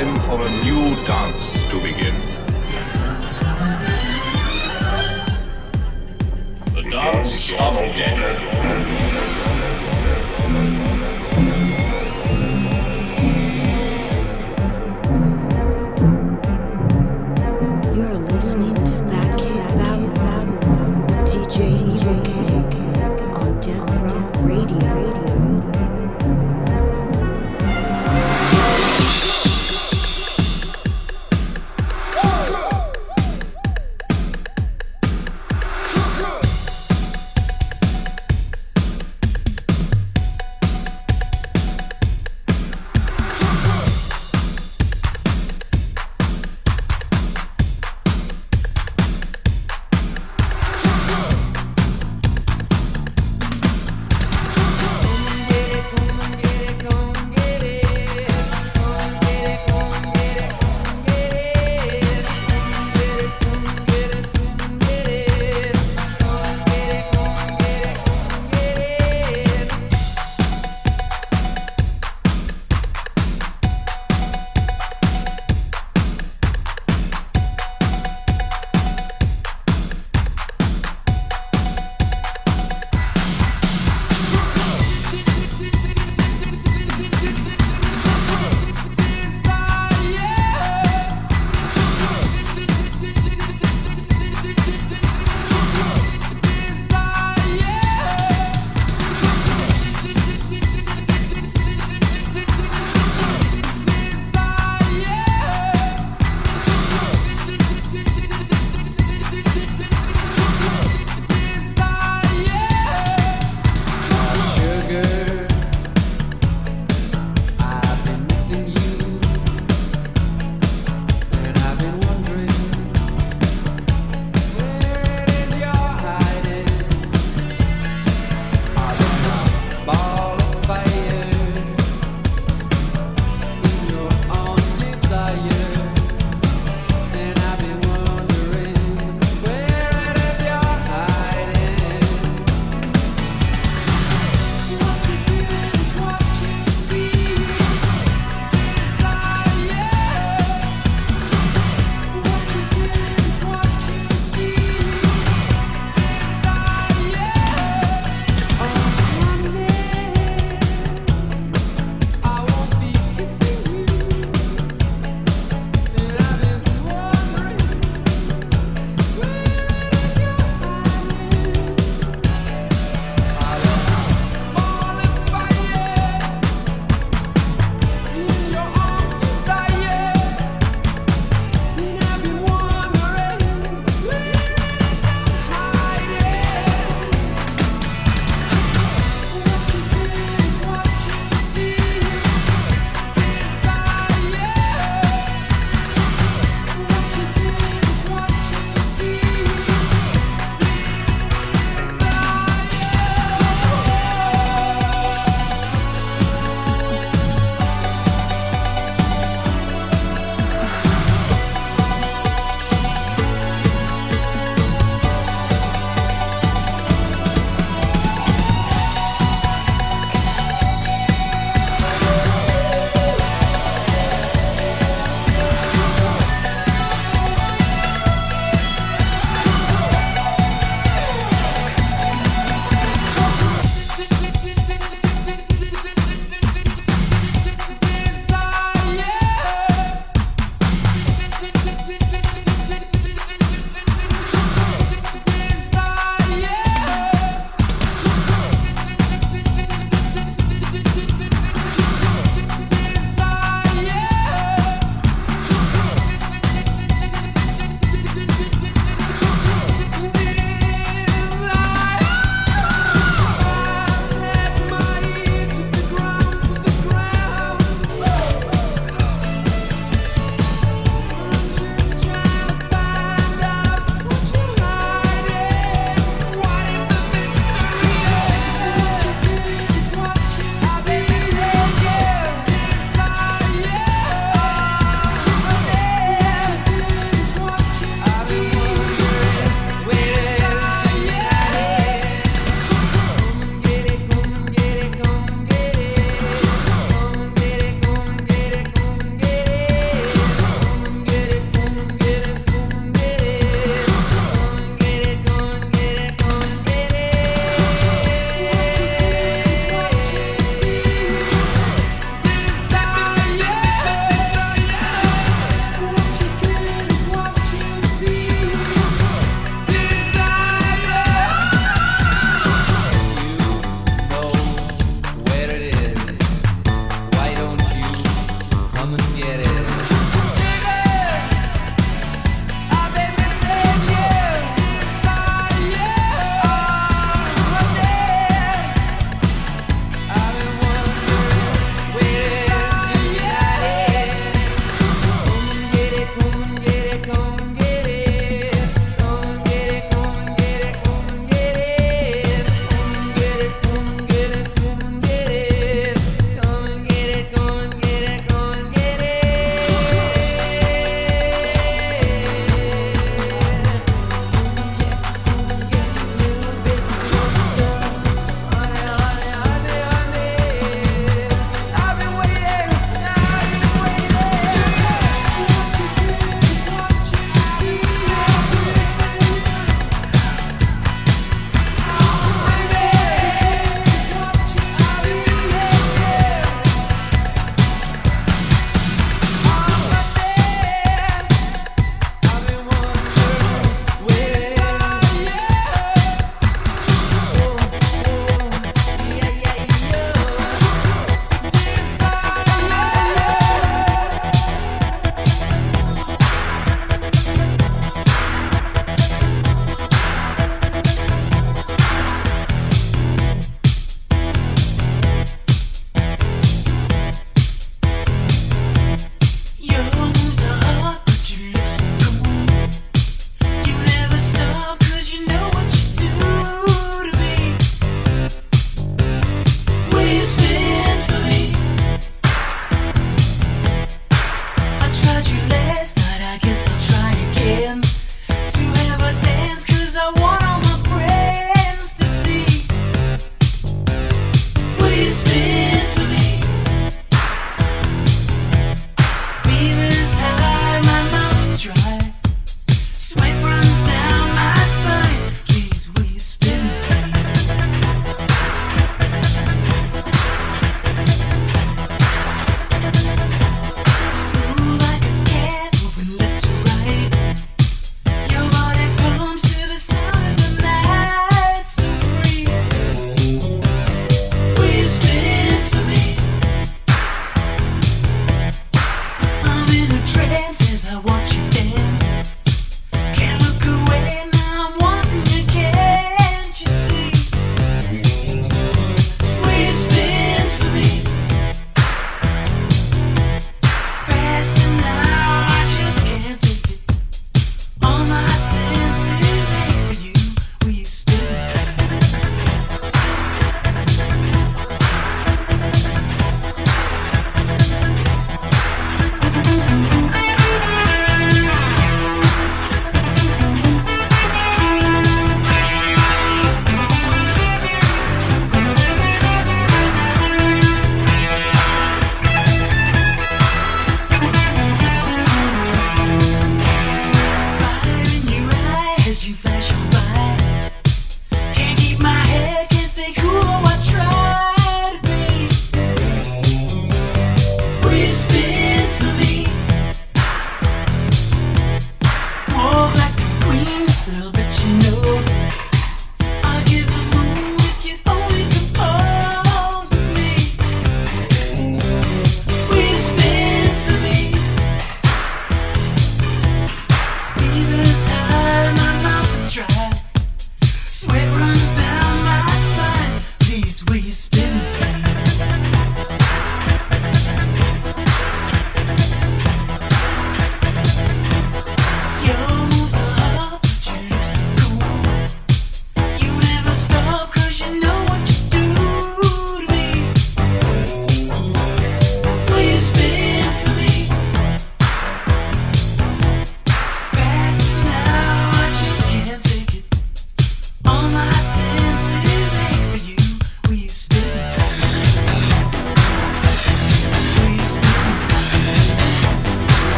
time for a new dance to begin. The dance of death. You're listening to Batcave Babylon with DJ Evil K on Death Row Radio.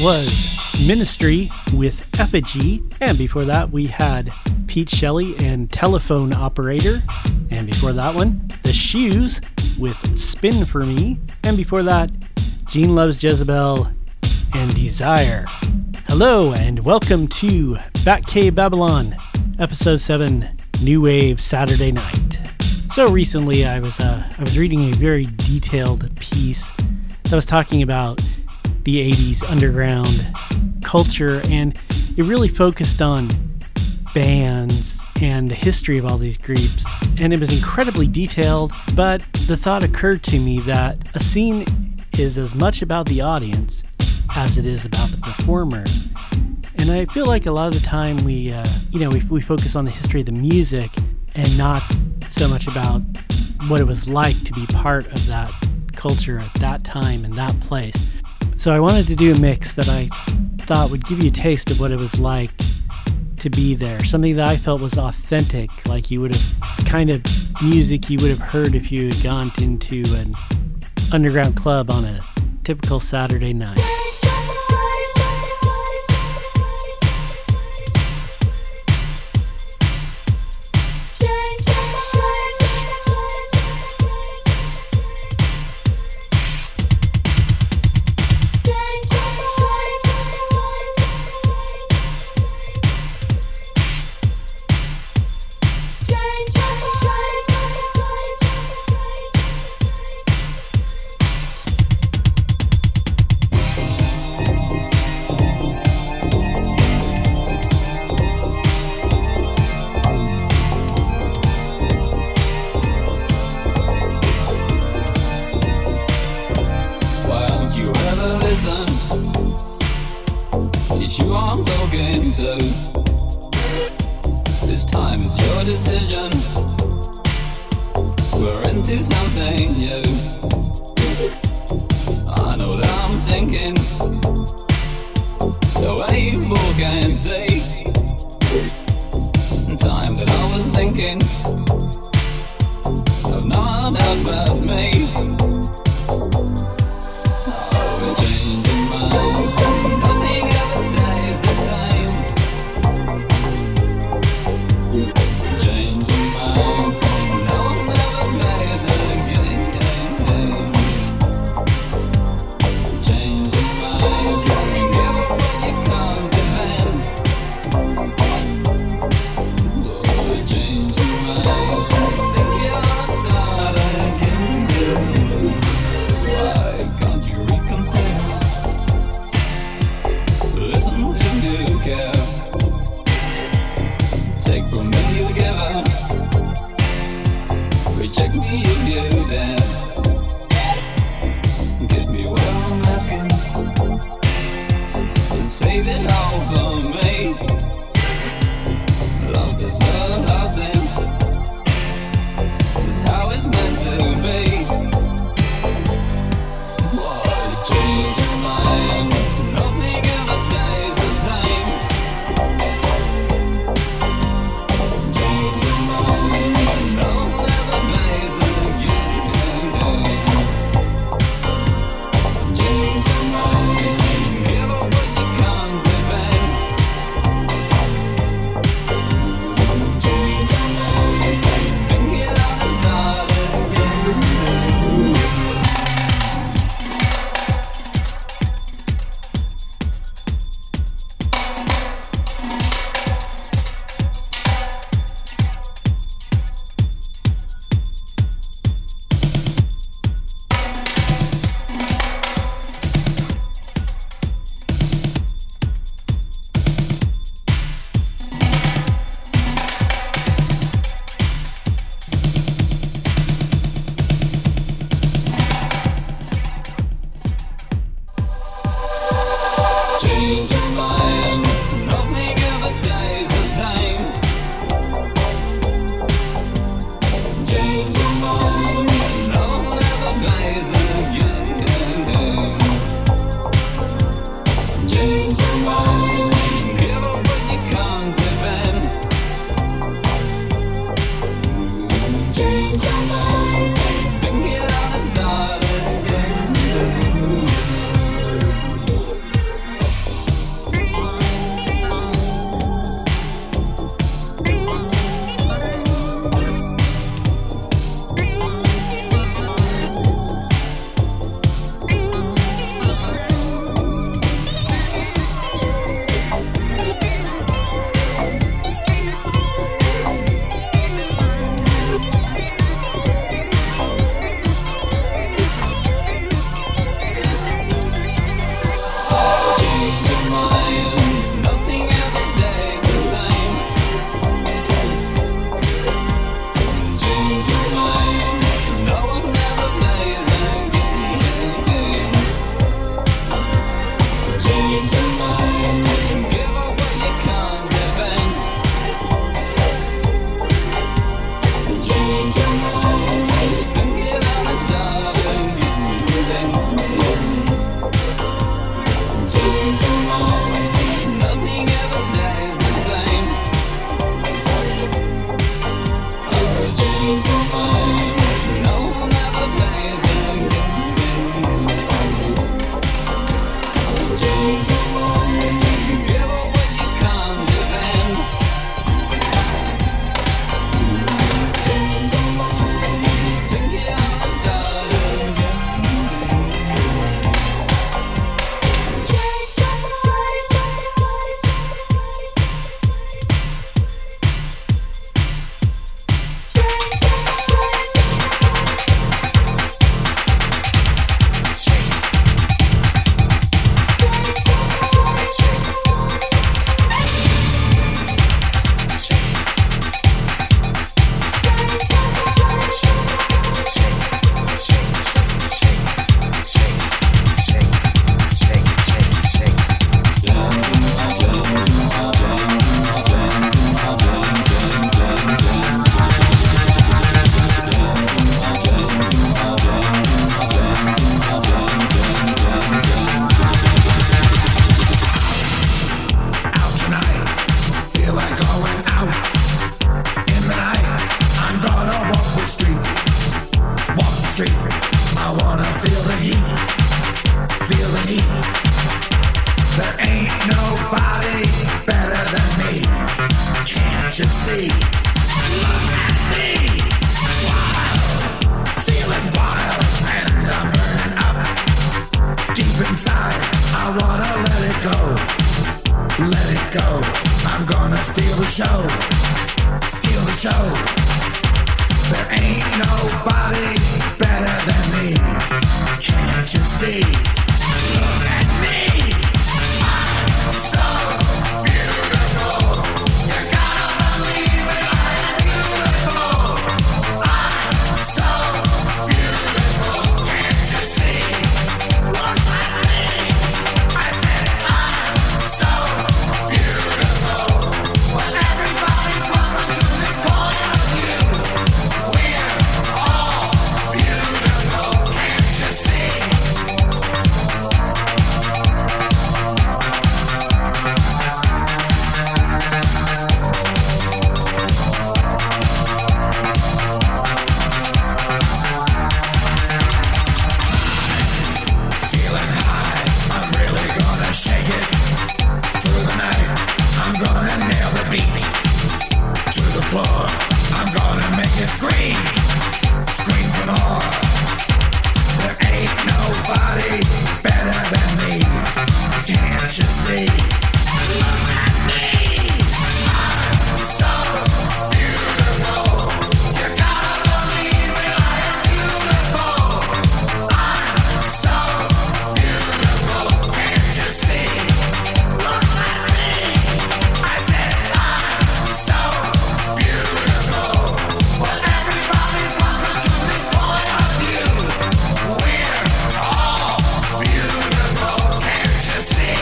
was Ministry with Effigy, and before that we had Pete Shelley and Telephone Operator, and before that one, The Shoes with Spin For Me, and before that, Gene Loves Jezebel and Desire. Hello and welcome to Batcave Babylon, Episode 7, New Wave Saturday Night. So recently I was reading a very detailed piece that was talking about the 80s underground culture, and it really focused on bands and the history of all these groups, and it was incredibly detailed, but the thought occurred to me that a scene is as much about the audience as it is about the performers. And I feel like a lot of the time we focus on the history of the music and not so much about what it was like to be part of that culture at that time and that place. So I wanted to do a mix that I thought would give you a taste of what it was like to be there. Something that I felt was authentic, like you would have kind of music you would have heard if you had gone into an underground club on a typical Saturday night. let it go. I'm gonna steal the show. Steal the show. There ain't nobody better than me. Can't you see? Look at me. I'm so beautiful. You gotta believe it. I am beautiful. I'm so beautiful. Can't you see? Look at me. I said I'm so beautiful. Well, everybody's welcome to this point of view. We're all beautiful. Can't you see? Feeling high, I'm really gonna shake it. Through the night, I'm gonna nail the beat. To the floor, I'm gonna make you scream. Scream for more. There ain't nobody better than me. Can't you see? Look at me. I'm so beautiful. You gotta believe it. I am beautiful. I'm so beautiful. Can't you see? Look at me. I said I'm so beautiful. Well, everybody's welcome to this point of view. We're all beautiful. Can't you see?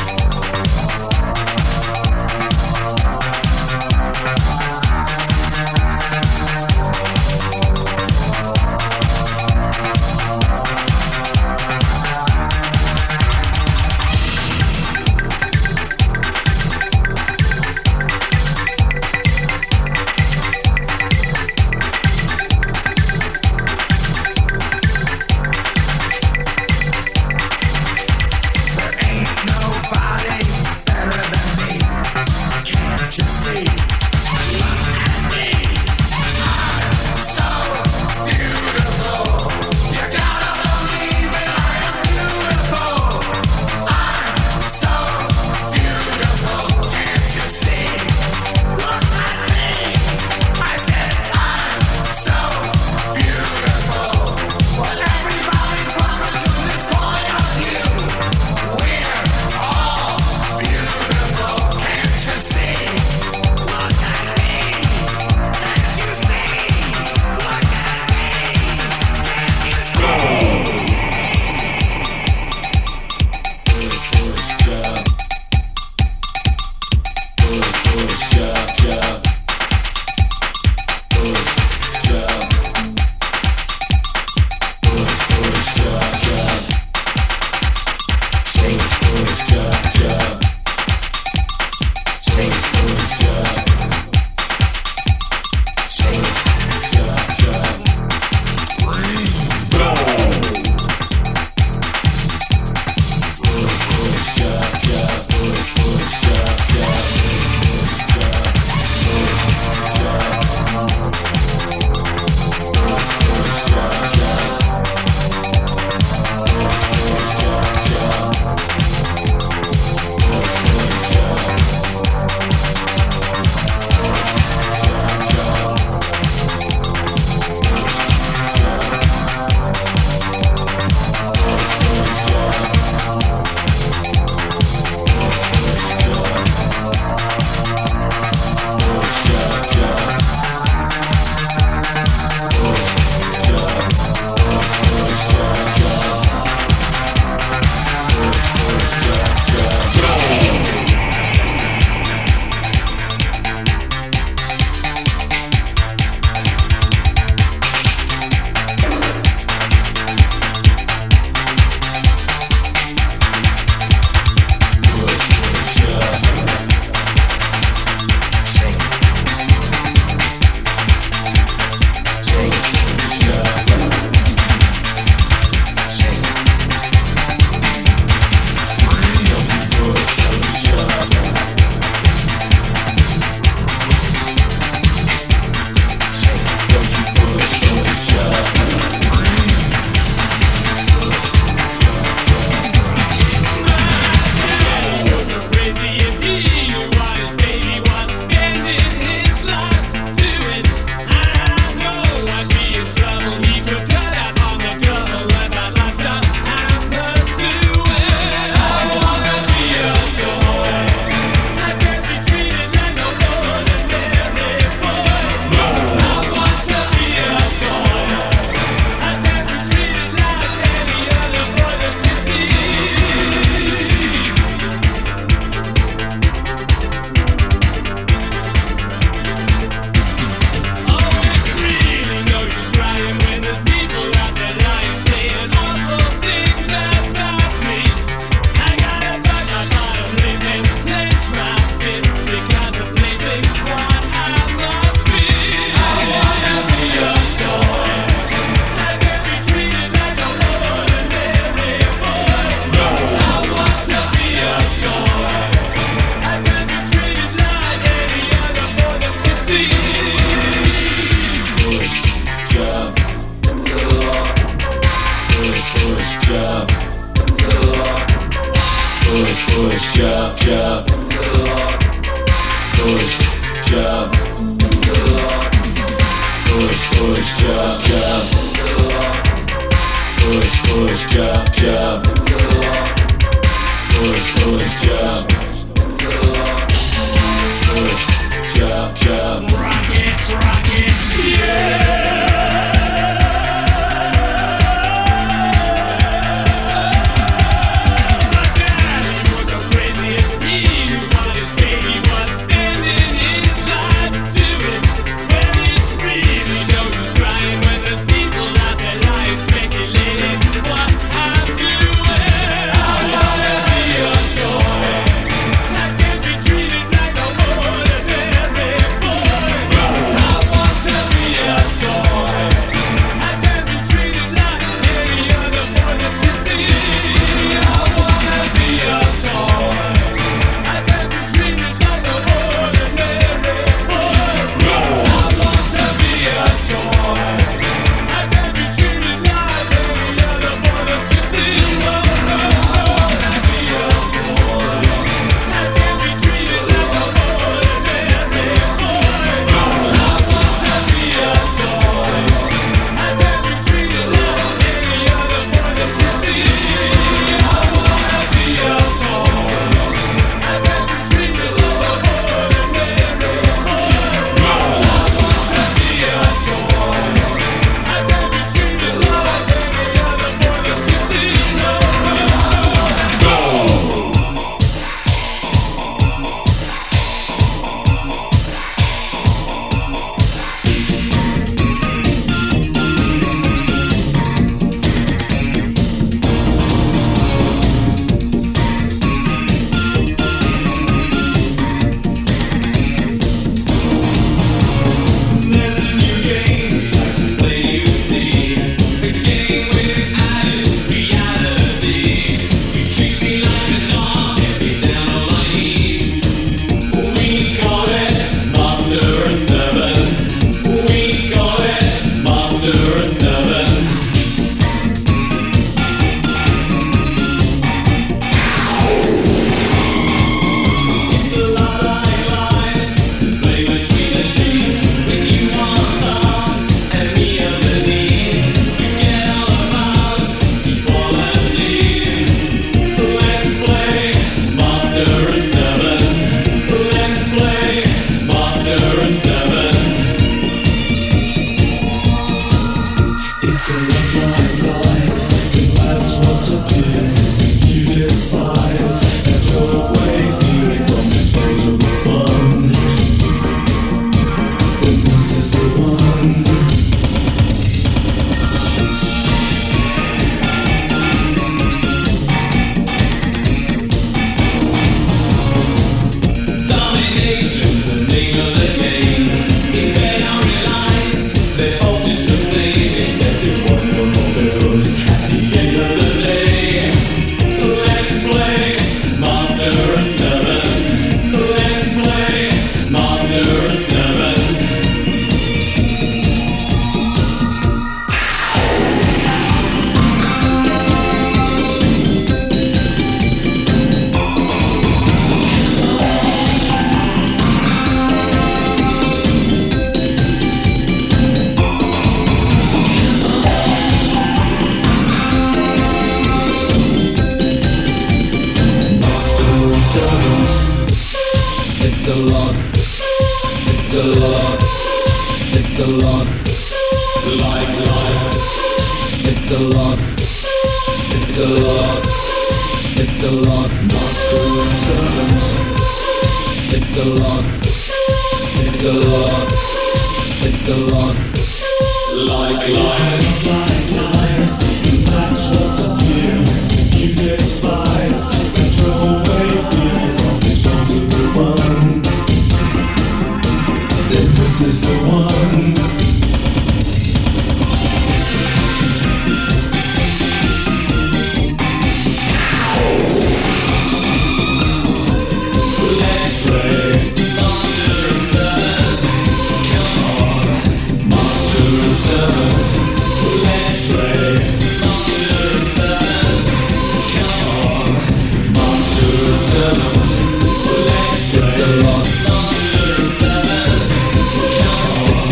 There ain't nobody better than me. Can't you see? Look at me. I'm so beautiful. You gotta believe it. I am beautiful. I'm so beautiful. Can't you see? Look at me. I said I'm so beautiful. Well, everybody's welcome to this point of view. We're all beautiful. Can't you see? Look at me. Can't you see? Look at me. Can't you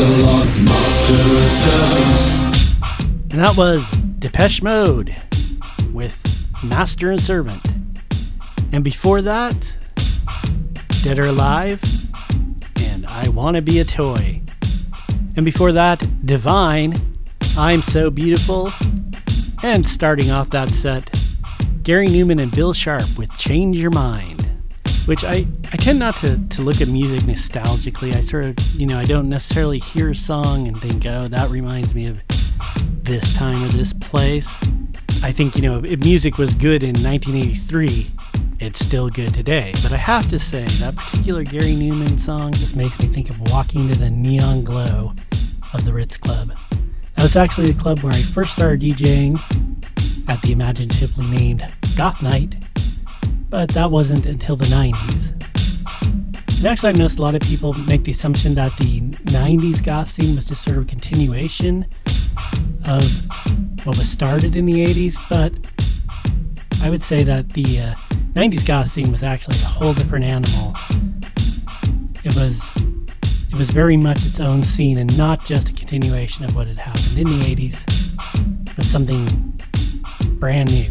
And that was Depeche Mode with Master and Servant. And before that, Dead or Alive and I Wanna Be a Toy. And before that, Divine, I'm So Beautiful. And starting off that set, Gary Newman and Bill Sharp with Change Your Mind. Which I tend not to look at music nostalgically. I sort of, I don't necessarily hear a song and think, oh, that reminds me of this time or this place. I think, if music was good in 1983, it's still good today. But I have to say, that particular Gary Newman song just makes me think of walking into the neon glow of the Ritz Club. That was actually the club where I first started DJing at the imaginatively named Goth Night. But that wasn't until the 90s. And actually, I've noticed a lot of people make the assumption that the 90s goth scene was just sort of a continuation of what was started in the 80s, but I would say that the 90s goth scene was actually a whole different animal. It was very much its own scene and not just a continuation of what had happened in the 80s, but something brand new.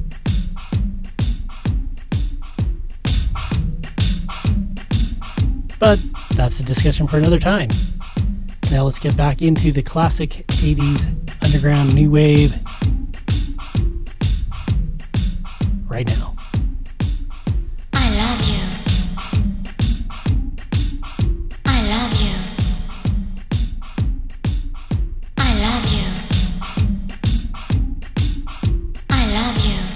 But that's a discussion for another time. Now let's get back into the classic 80s underground new wave right now. I love you. I love you. I love you. I love you.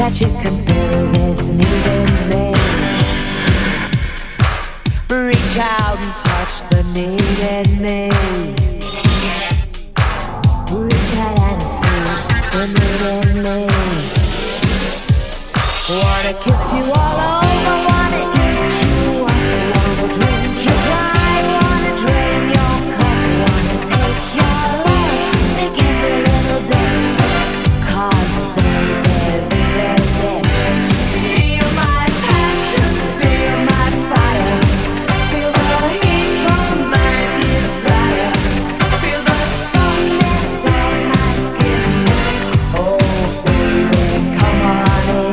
that you can feel this need in me. Reach out and touch the need in me. Reach out and feel the need in me. Wanna kiss you all over, wanna eat you up, wanna drink you dry, wanna drain your cup, wanna take your love, take every little bit, 'cause baby, this is it. Feel my passion, feel my fire, feel the heat from my desire, feel the softness on my skin. Oh baby, come on in.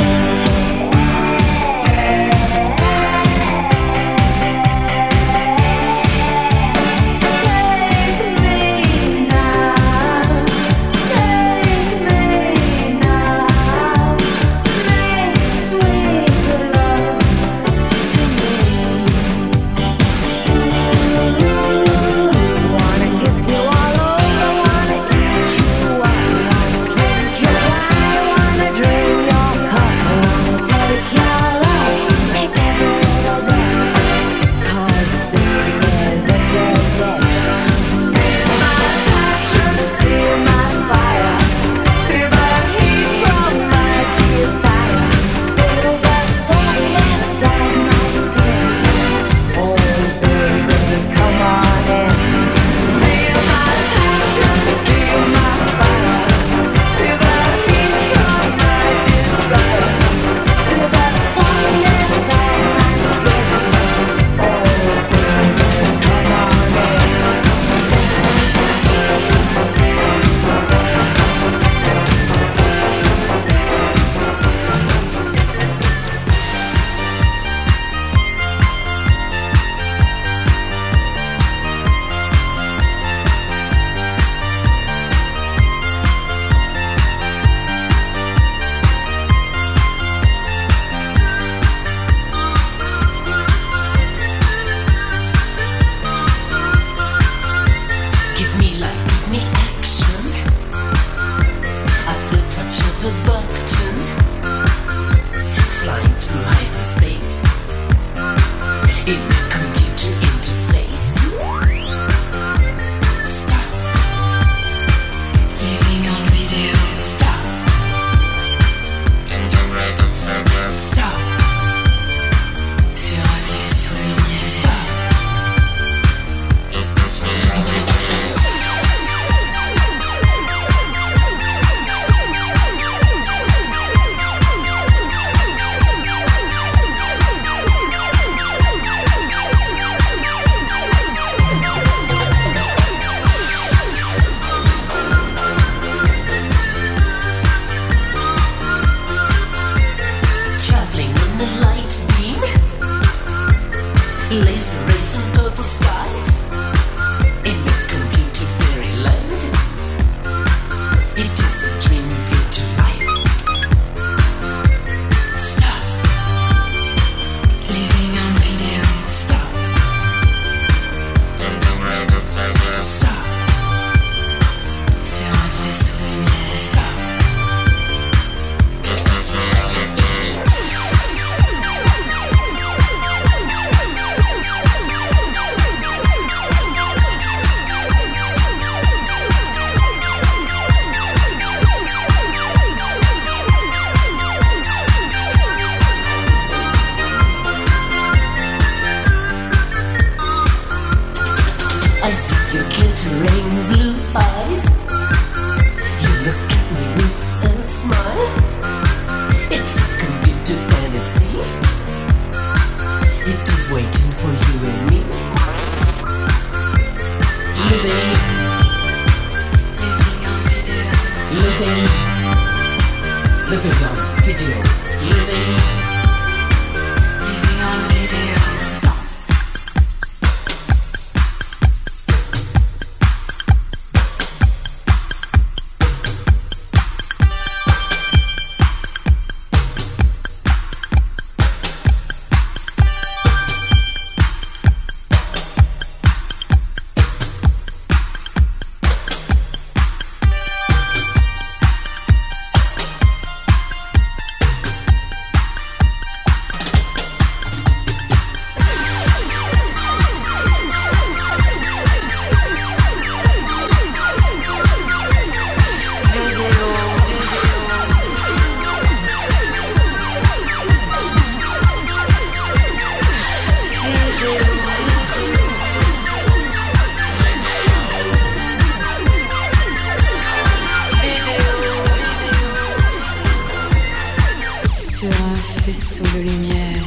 sera un faisceau de lumière.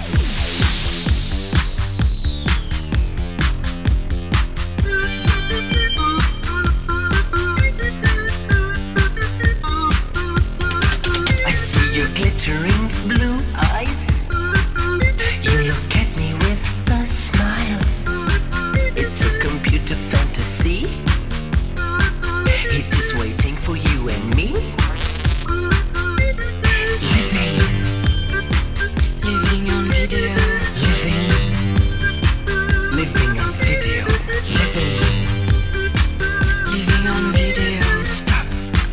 I see your glittering blue eyes. You look at me with a smile. It's a computer fantasy. It is waiting for you and me. Living on video. Living on video. Living on video. Stop.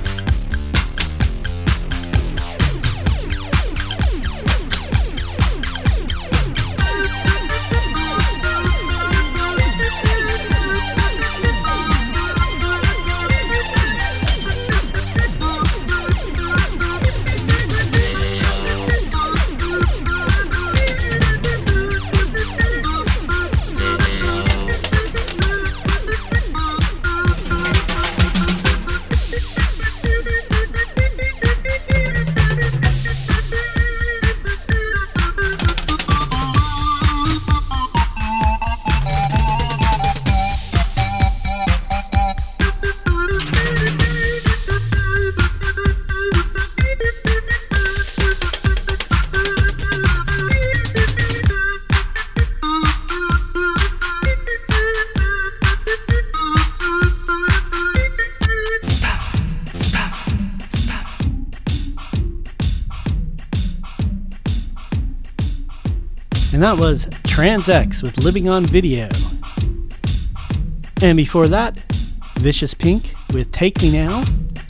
And that was Trans-X with Living on Video. And before that, Vicious Pink with Take Me Now,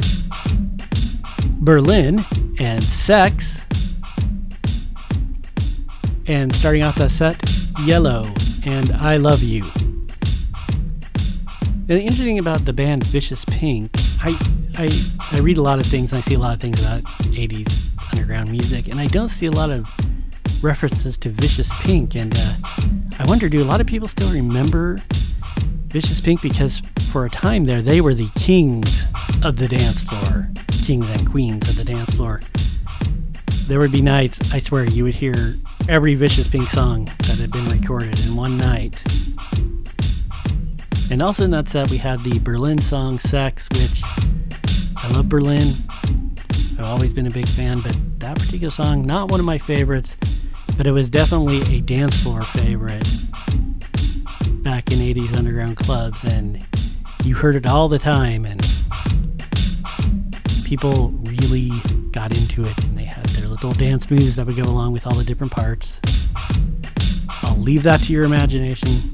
Berlin and Sex, and starting off that set, Yellow and I Love You. And the interesting thing about the band Vicious Pink, I read a lot of things, and I see a lot of things about 80s underground music, and I don't see a lot of references to Vicious Pink, and I wonder, do a lot of people still remember Vicious Pink? Because for a time there, they were the kings of the dance floor, kings and queens of the dance floor. There would be nights, I swear, you would hear every Vicious Pink song that had been recorded in one night. And also in that set, we had the Berlin song Sex, which I love Berlin. I've always been a big fan, but that particular song, not one of my favorites, but it was definitely a dance floor favorite back in 80s underground clubs, and you heard it all the time, and people really got into it, and they had their little dance moves that would go along with all the different parts. I'll leave that to your imagination.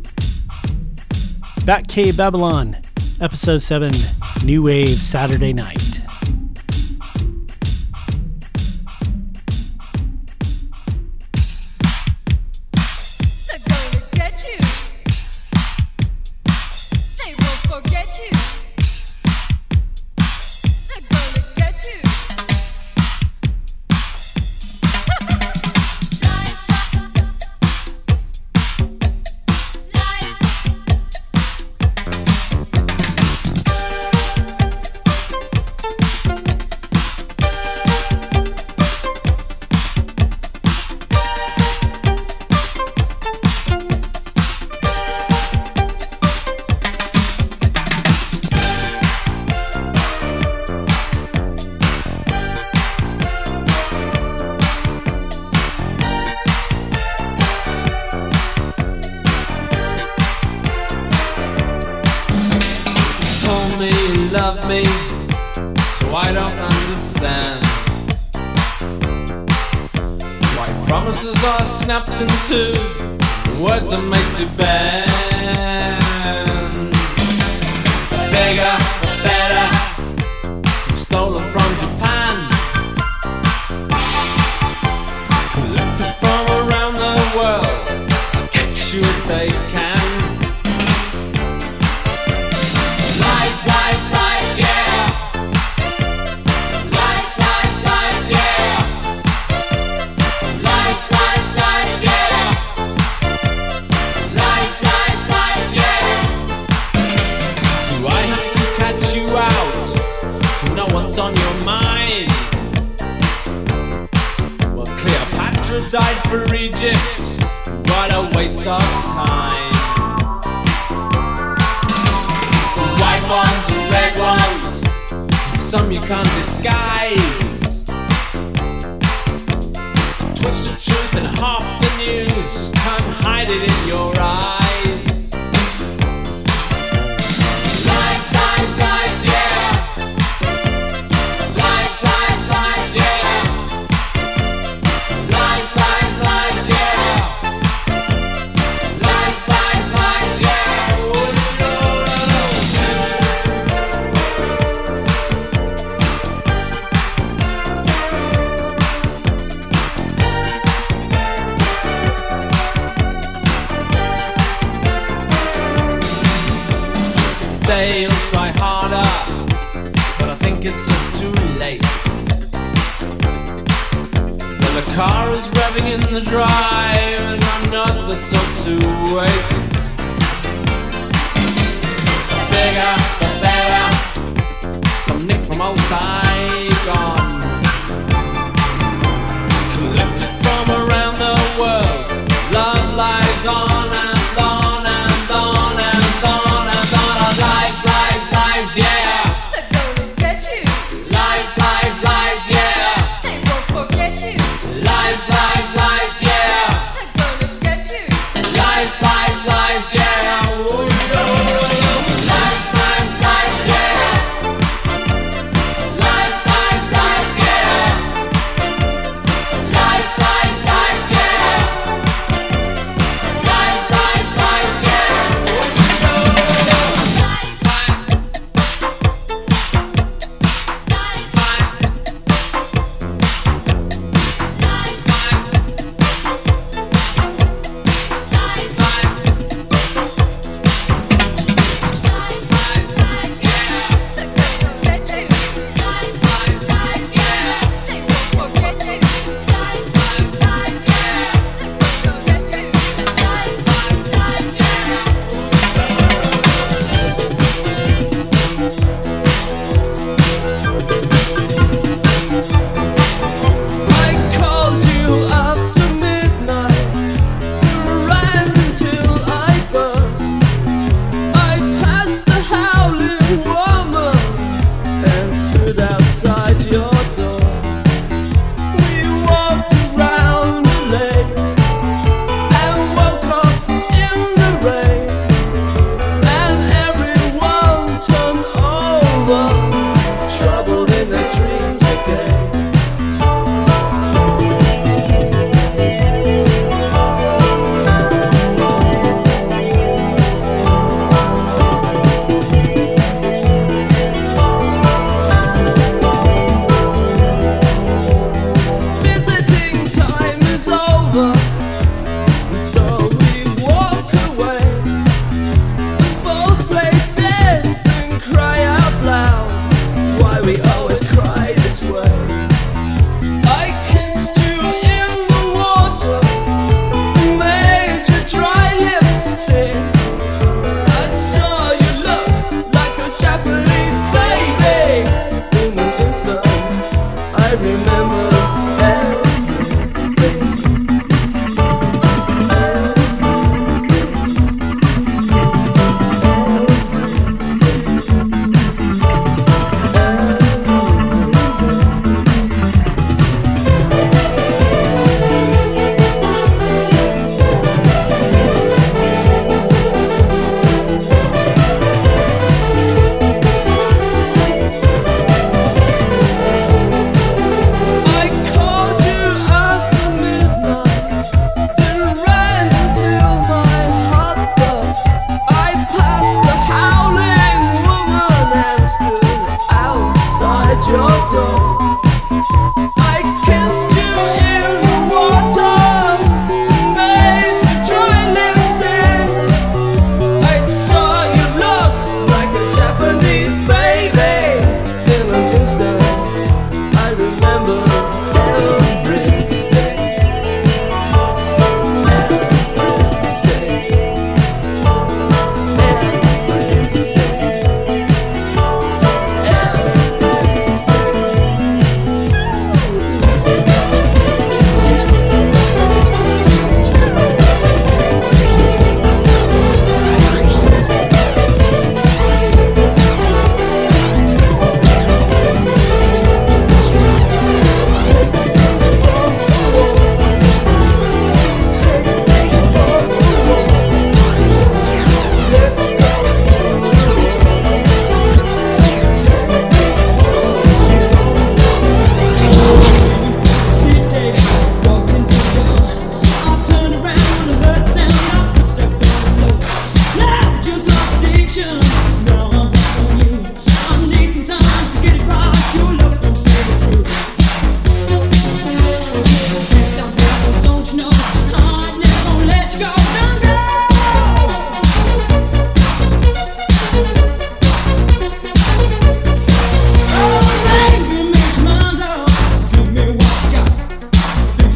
Batcave Babylon, Episode 7, New Wave Saturday Night. Snapped in two, words are made to bend. Bigger, better, some stolen from Japan, collected from around the world, catch you if they can. Lights, lights, lights, yeah. Lights, lights, lights, yeah. Lights, lights, lights, yeah. Lights, lights, lights, yeah. Do I have to Cleopatra died for Egypt. What a waste of time. White ones and red ones, and some you can't disguise. Twisted truth and half the news, can't hide it in your eyes. Lies, lies, lies, yeah. Lies, lies, lies, yeah. Lies, lies, lies, yeah. Lies, lies, lies, yeah. Oh, no, say you'll try harder, but I think it's just too late. Well, the car is revving in the drive, and I'm not the sort to wait. The bigger, the better, some Nick from old Saigon, collected from around the world. Love lies on and on and on and on and on. Lies, lies, lies, yeah. They're gonna get you. Lies, lies, lies, yeah. They won't forget you. Lies, lies, lies, yeah. They're gonna get you. Lies, lies, lies, yeah. Ooh, no. Lies, lies, lies, yeah. Lies,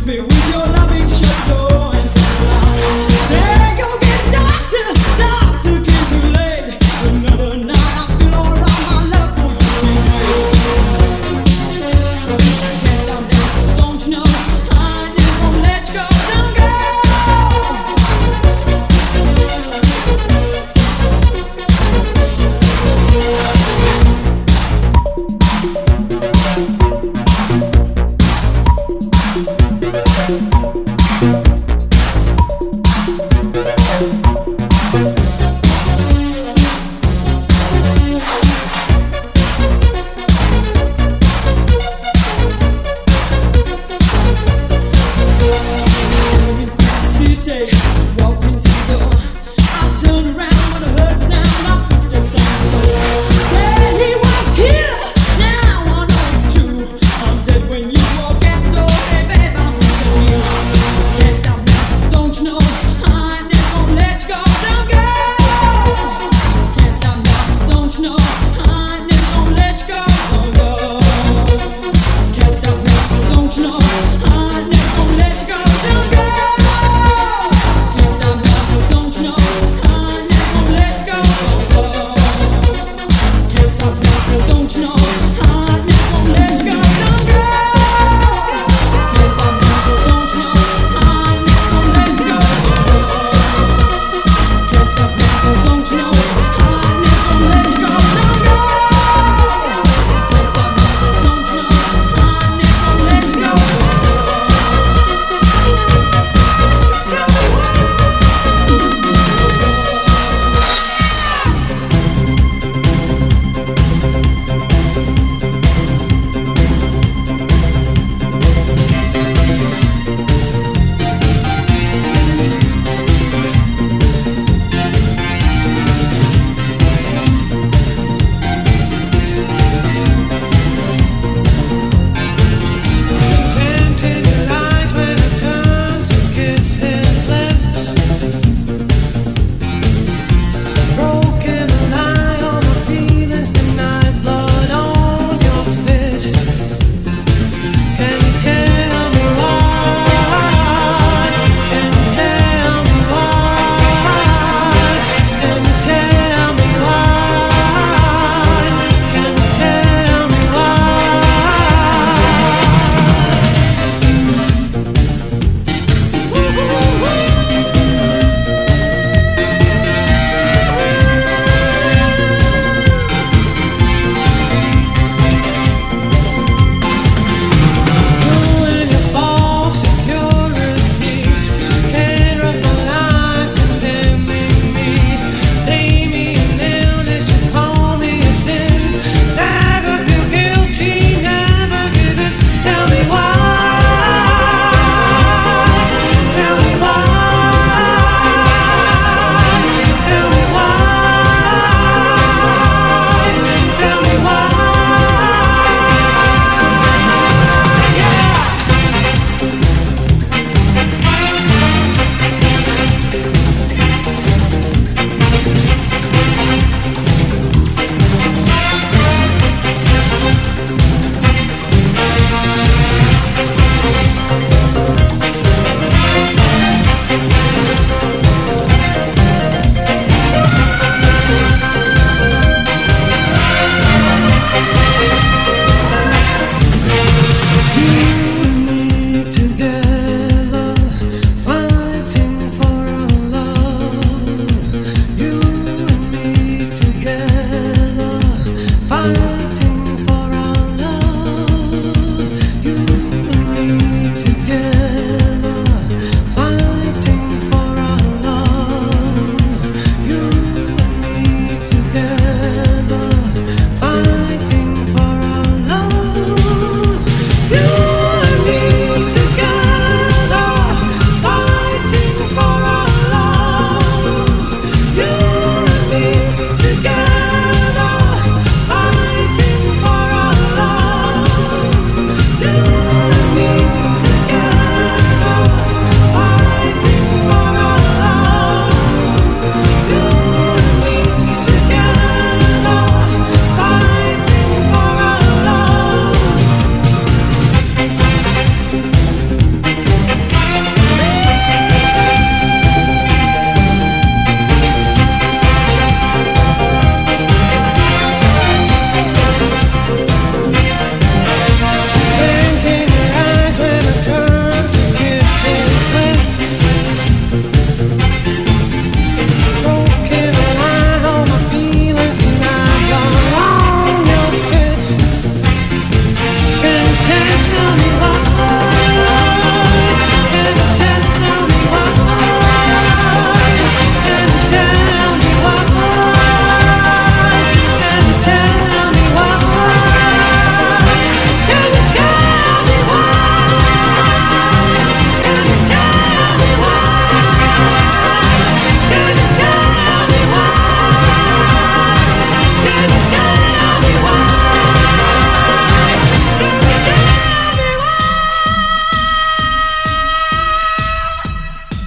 When you walk out the door, hey babe, I'm gonna tell you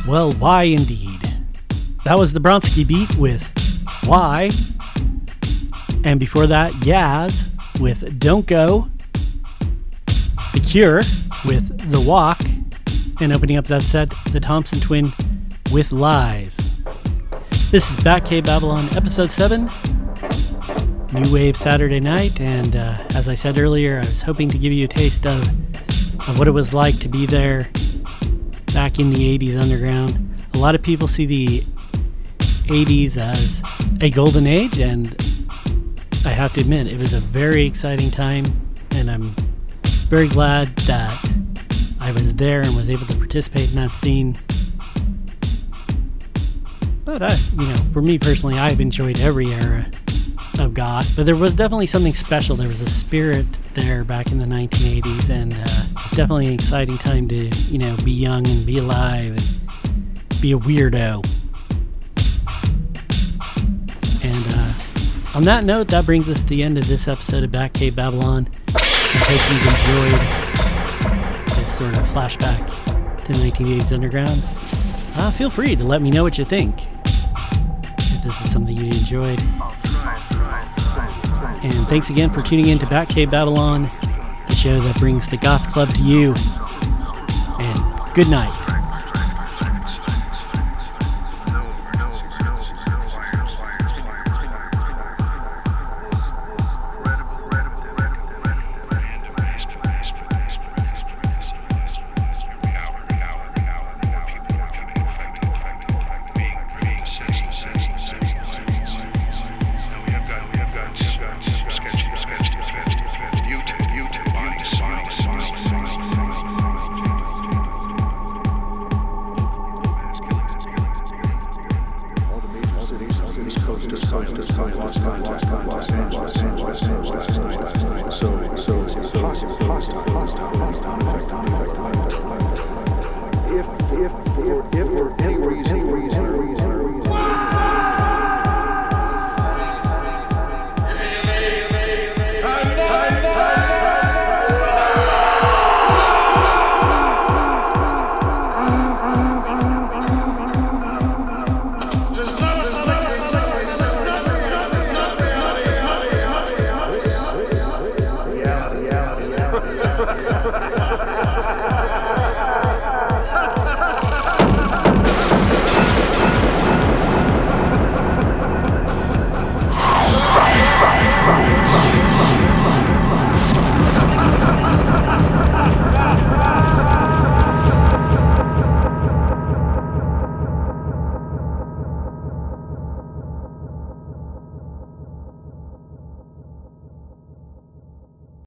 Well, why indeed? That was the Bronski Beat with Why. And before that, Yaz with Don't Go. The Cure with The Walk. And opening up that set, the Thompson Twin with Lies. This is Bat Cave Babylon, Episode 7. New Wave Saturday night. And as I said earlier, I was hoping to give you a taste of what it was like to be there back in the 80s underground. A lot of people see the 80s as a golden age, and I have to admit, it was a very exciting time, and I'm very glad that I was there and was able to participate in that scene. But for me personally, I've enjoyed every era of goth, but there was definitely something special. There was a spirit there back in the 1980s, and it's definitely an exciting time to, be young and be alive and be a weirdo. And on that note, that brings us to the end of this episode of Bat Cave Babylon. I hope you've enjoyed this sort of flashback to 1980s underground. Feel free to let me know what you think, if this is something you enjoyed. And thanks again for tuning in to Bat Cave Babylon, the show that brings the Goth Club to you. And good night. Los Angeles.